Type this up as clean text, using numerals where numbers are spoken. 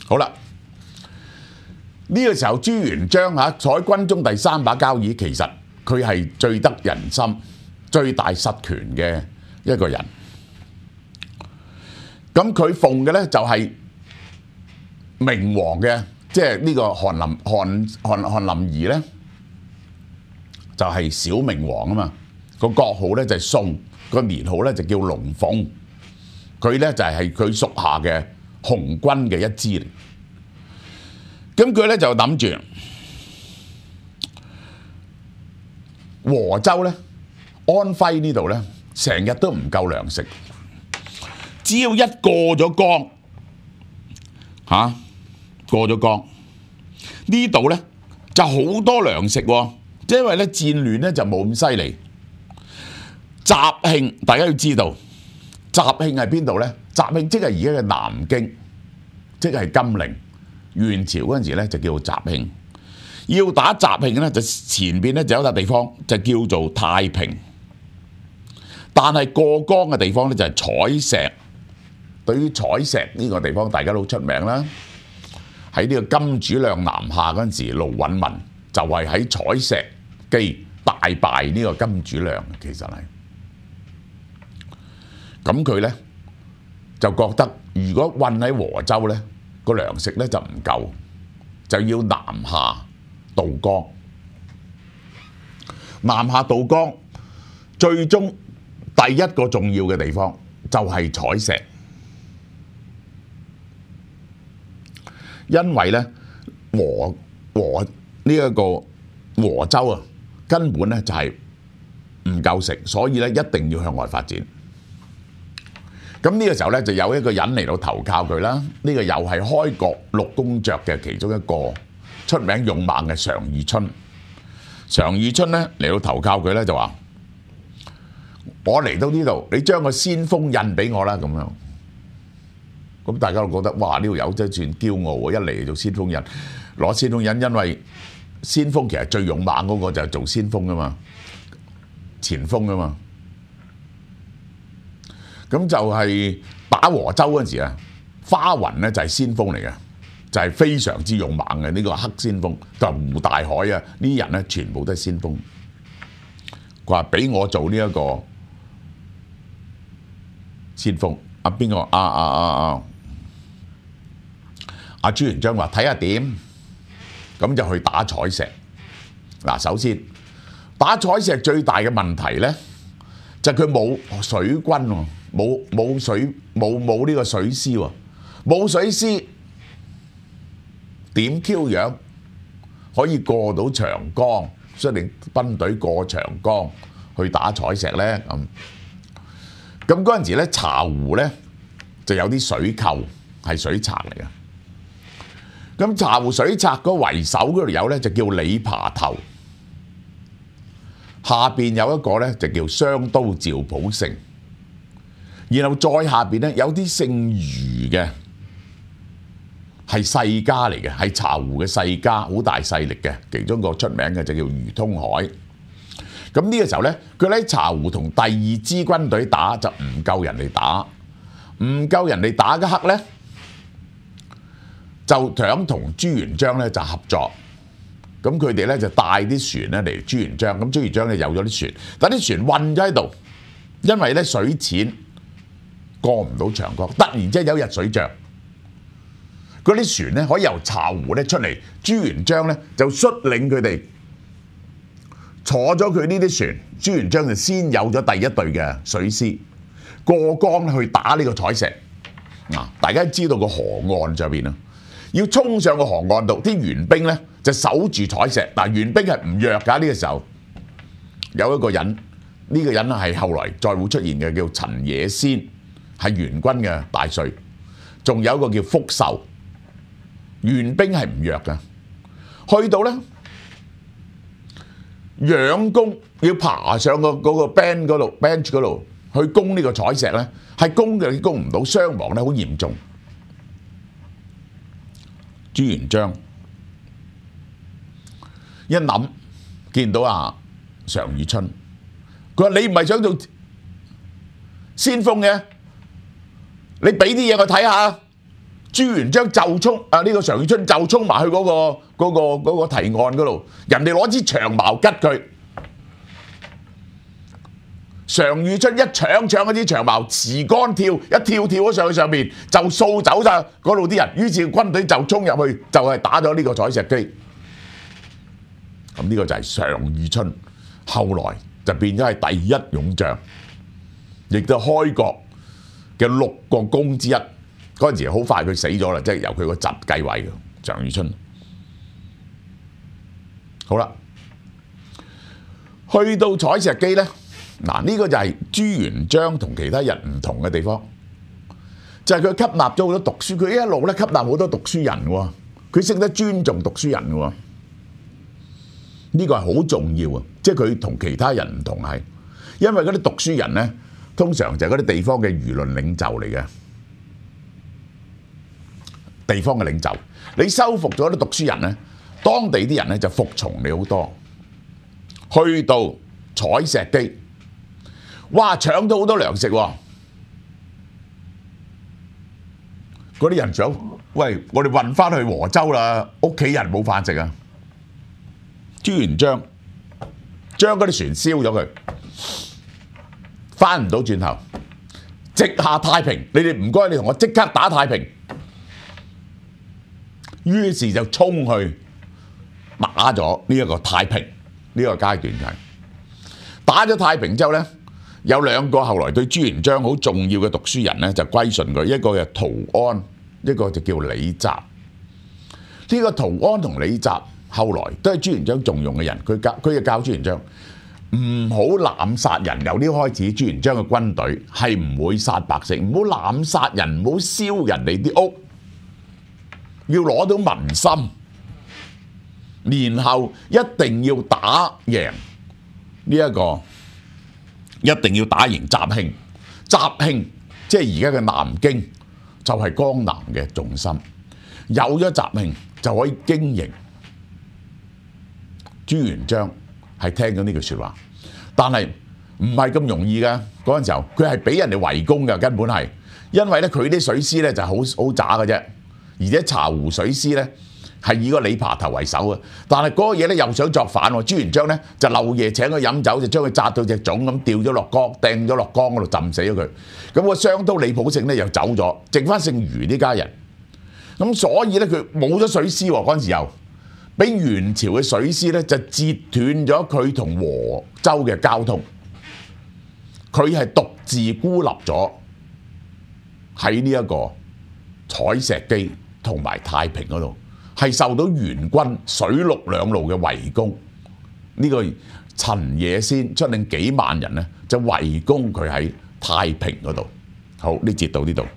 好啦，呢個時候朱元璋坐喺軍中第3把交椅，其實佢係最得人心、最大實權嘅一個人。咁佢奉嘅咧就係明皇嘅，即係呢個韓林兒咧，就係小明皇啊嘛。個國號咧就係宋，個年號咧就叫龍鳳。佢咧就係佢屬下嘅紅軍嘅一支嚟。咁佢咧就諗住和州咧、安徽呢度咧，成日都唔夠糧食。只要一過咗江，過咗江呢度咧就好多糧食喎。因為咧戰亂咧就冇咁犀利。雜慶大家要知道，雜慶係邊度咧？雜慶即係而家嘅南京，即係金陵。元朝嗰陣時咧就叫做雜慶。要打雜慶咧，就前邊咧就有一笪地方就叫做太平。但係過江嘅地方咧就係采石。對於采石呢個地方，大家都好出名啦。喺呢個金主亮南下嗰陣時，盧允文就係喺采石記大敗呢個金主亮，其實係。咁佢咧就覺得，如果運喺和州咧，個糧食咧就唔夠，就要南下渡江。南下渡江，最終第一個重要嘅地方就係采石。因為咧和呢一個和州啊，根本咧就係唔夠食，所以咧一定要向外發展。咁呢個時候咧就有一個人嚟到投靠佢啦。呢個又係開國6公爵嘅其中一個出名勇猛嘅常遇春。常遇春咧嚟到投靠佢咧就話：我嚟到呢度，你將個先鋒印俾我啦咁樣。咁大家都覺得哇！呢條友真係算驕傲喎，一嚟做先鋒印，攞先鋒印，因為先鋒其實最勇猛嗰個就係做先鋒噶嘛，前鋒噶嘛。咁就係打和州嗰陣時啊，花雲咧就係先鋒嚟嘅，就係非常之勇猛嘅呢個黑先鋒。就胡大海啊，呢啲人咧全部都係先鋒。佢話俾我做呢一個先鋒。邊個？朱元璋話睇下點，咁就去打采石。嗱，首先打采石最大嘅問題咧，就係佢冇水軍喎，冇呢個水師喎，冇水師點 Q 樣可以過到長江，率領軍隊過長江去打采石咧？咁嗰陣時咧，茶壺咧就有啲水寇係水賊嚟嘅。咁茶壺水賊嗰為首嗰條友咧就叫李爬頭，下邊有一個咧就叫雙刀趙普勝，然後再下邊咧有啲姓余嘅係世家嚟嘅，係茶壺嘅世家，好大勢力嘅。其中一個出名嘅就叫余通海。咁呢個時候咧，佢喺茶壺同第2支軍隊打就唔夠人哋打，唔夠人哋打嗰刻咧，就想同朱元璋咧就合作。咁佢哋咧就帶啲船咧嚟朱元璋，咁朱元璋咧有咗啲船，但啲船困咗喺度，因為咧水淺過唔到長江。突然之間有日水漲，嗰啲船咧可以由茶壺咧出嚟，朱元璋咧就率領佢哋坐咗佢呢啲船，朱元璋就先有咗第一隊嘅水師過江去打呢個采石。大家知道個河岸上邊啊，要衝上個河岸度，啲援兵咧就守住采石。但援兵係唔弱㗎，呢個時候有一個人，呢個人係後來再會出現嘅，叫陳野先，係元軍嘅大帥。仲有一個叫福壽，援兵係唔弱㗎。去到咧仰攻，要爬上嗰個 bench 嗰度去攻呢個采石咧，係攻嘅攻唔到，傷亡咧好嚴重。朱元璋一諗，見到常遇春，佢話：你唔係想做先鋒嘅，你俾啲嘢我睇下。 朱元璋就衝呢個常遇春就衝埋去嗰個堤岸嗰度，人哋攞支長矛吉佢。常遇春一搶嗰支長矛，持竿跳，一跳咗上去上面，就掃走晒嗰度啲人。於是軍隊就衝入去，就係打咗呢個采石磯。咁呢個就係常遇春，後來就變咗係第一勇將，亦都開國嘅6個功之一。嗰陣時好快佢死咗啦，即係由佢個侄繼位嘅常遇春。好啦，去到采石磯咧。嗱，呢個就係朱元璋同其他人唔同嘅地方，就係佢吸納咗好多讀書，佢一路咧吸納好多讀書人喎，佢識得尊重讀書人喎，呢個係好重要啊！即係佢同其他人唔同係，因為嗰啲讀書人咧，通常就係嗰啲地方嘅輿論領袖嚟嘅，地方嘅領袖，你收服咗啲讀書人咧，當地啲人咧就服從你好多，去到采石磯。哇！搶到好多糧食喎，嗰啲人想，喂，我哋運翻去和州啦，屋企人冇飯食啊！朱元璋將嗰啲船燒咗佢，翻唔到轉頭，即下太平。你哋唔該，你同我即刻打太平。於是就衝去打咗呢一個太平呢個階段係打咗太平之後咧。有2個後來對朱元璋好重要嘅讀書人咧，就歸順佢，一個係陶安，一個就叫李習。呢個陶安同李習後來都係朱元璋重用嘅人，佢就教朱元璋唔好濫殺人。由呢開始，朱元璋嘅軍隊係唔會殺百姓，唔好濫殺人，唔好燒人哋啲屋，要攞到民心，然後一定要打贏呢一個。一定要打贏雜興，雜興即係而家嘅南京，就係江南嘅重心。有咗雜興就可以經營。朱元璋係聽咗呢句説話，但係唔係咁容易㗎。嗰陣時候佢係俾人哋圍攻㗎，根本係因為咧佢啲水師咧就好渣嘅啫，而且茶壺水師咧。係以個李爬頭為首嘅，但係嗰個嘢咧又想作反喎。朱元璋咧就漏夜請佢飲酒，就將佢紮到隻粽咁掉咗落江，掟咗落江嗰度浸死咗佢。咁個商都李普勝咧又走咗，剩翻姓余呢家人。咁所以咧佢冇咗水師喎，嗰陣時又俾元朝嘅水師咧就截斷咗佢同和州嘅交通。佢係獨自孤立咗喺呢一個采石磯同埋太平嗰度。係受到元軍水陸兩路嘅圍攻，呢個陳野先出領幾萬人咧，就圍攻佢喺太平嗰度。好，呢節到呢度。